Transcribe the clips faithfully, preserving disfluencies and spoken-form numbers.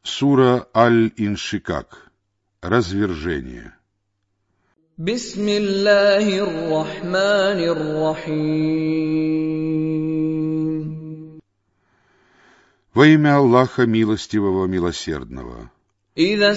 Сура Аль-Иншикак. Развержение. Бисмиллахир-рахманир-рахим. Во имя Аллаха Милостивого Милосердного. إذا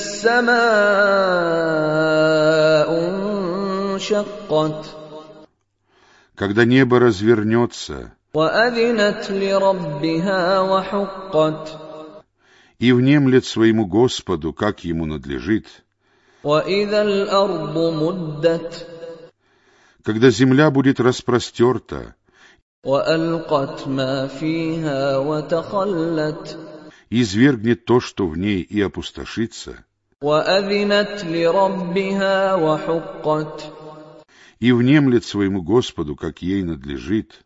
السماء انشقت. Когда небо развернется. وأذنت لربها وحقت. И внемлет своему Господу, как ему надлежит. وَإِذَا الْأَرْضُ مُدَّتْ. Когда земля будет распростерта. وَأَلْقَتْ مَا فِيهَا وَتَخَلَّتْ. Извергнет то, что в ней, и опустошится. وَأَذِنَتْ لِرَبِّهَا وَحُقَّتْ. И внемлет своему Господу, как ей надлежит.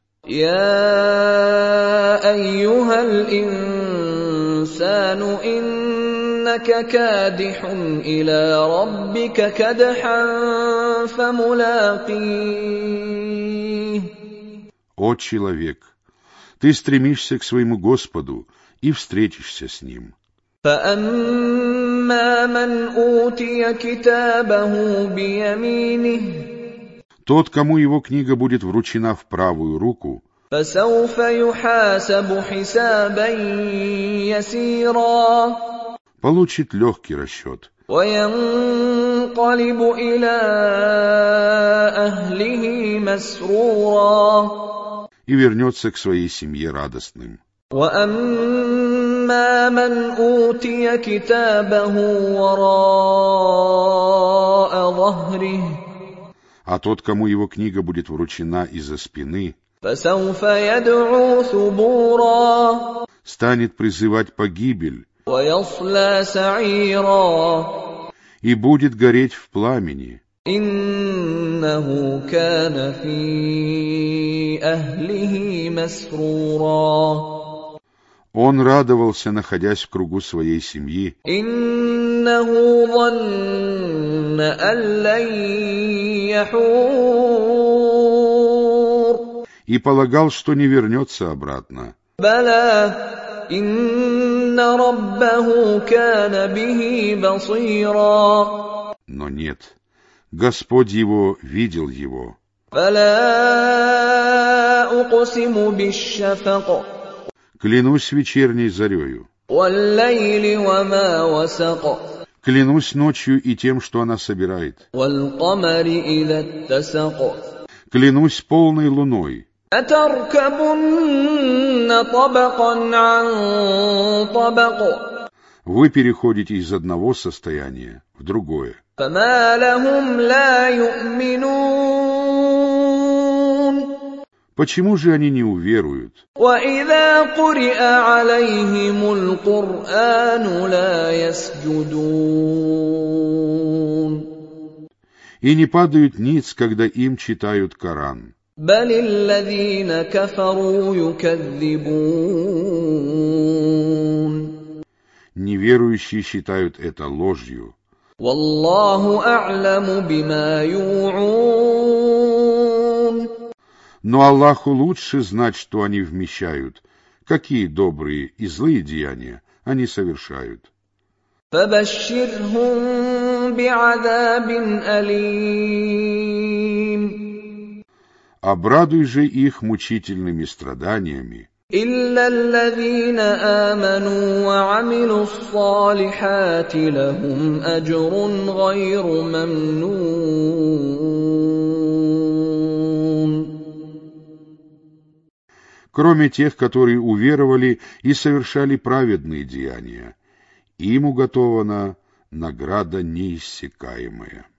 يَا أَيُّهَا الْإِنسَانُ إِنَّكَ كَادِحٌ إِلَى رَبِّكَ كَدْحًا فَمُلَاقِيهِ. О человек, ты стремишься к своему Господу и встретишься с Ним. فَأَمَّا مَنْ أُوتِيَ كِتَابَهُ بِيَمِينِهِ. Тот, кому его книга будет вручена в правую руку, فَسَوْفَ يُحَاسَبُ حِسَابًا يَسِيرًا. получит легкий расчет. وَيَنْقَلِبُ إِلَى أَهْلِهِ مَسْرُورًا. И вернется к своей семье радостным. وَأَمَّا مَنْ أُوتِيَ كِتَابَهُ وَرَاءَ ظَهْرِهِ. А тот, кому его книга будет вручена из-за спины, فَسَوْفَ يَدْعُو ثُبُورًا. станет призывать погибель وَيَصْلَى سَعِيرًا. и будет гореть в пламени. إِنَّهُ كَانَ فِي أَهْلِهِ مَسْرُورًا. Он радовался, находясь в кругу своей семьи. إِنَّهُ ظَنَّ أَن لَّن يَحُورَ. И полагал, что не вернется обратно. بَلَى إِنَّ رَبَّهُ كَانَ بِهِ بَصِيرًا. Но нет, Господь его видел его. فَلَا أُقْسِمُ بِالشَّفَقِ. Клянусь вечерней зарею. وَاللَّيْلِ وَمَا وَسَقَ. Клянусь ночью и тем, что она собирает. وَالْقَمَرِ إِذَا اتَّسَقَ. Клянусь полной луной. أَتَرْكَبُنَّ طَبَقًا عَن طَبَقٍ. Вы переходите из одного состояния в другое. فَمَا لَهُمْ لَا يُؤْمِنُونَ. Почему же они не уверуют? وَإِذَا قُرِئَ عَلَيْهِمُ الْقُرْآنُ لَا يَسْجُدُونَ. И не падают ниц, когда им читают Коран. بَلِ الَّذِينَ كَفَرُوا يُكَذِّبُونَ. Неверующие считают это ложью. وَاللَّهُ أَعْلَمُ بِمَا يُوعُونَ. Но Аллаху лучше знать, что они вмещают, какие добрые и злые деяния они совершают. فَبَشِّرْهُم بِعَذَابٍ أَلِيمٍ. Обрадуй же их мучительными страданиями. إِلَّا الَّذِينَ آمَنُوا وَعَمِلُوا الصَّالِحَاتِ لَهُمْ أَجْرٌ غَيْرُ مَمْنُونٍ. Кроме тех, которые уверовали и совершали праведные деяния, им уготована награда неиссякаемая.